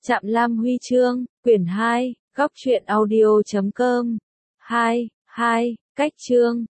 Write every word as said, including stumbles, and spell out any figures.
Trạm Lam Huy chương, quyển hai, góc truyện audio chấm com. hai, hai, cách chương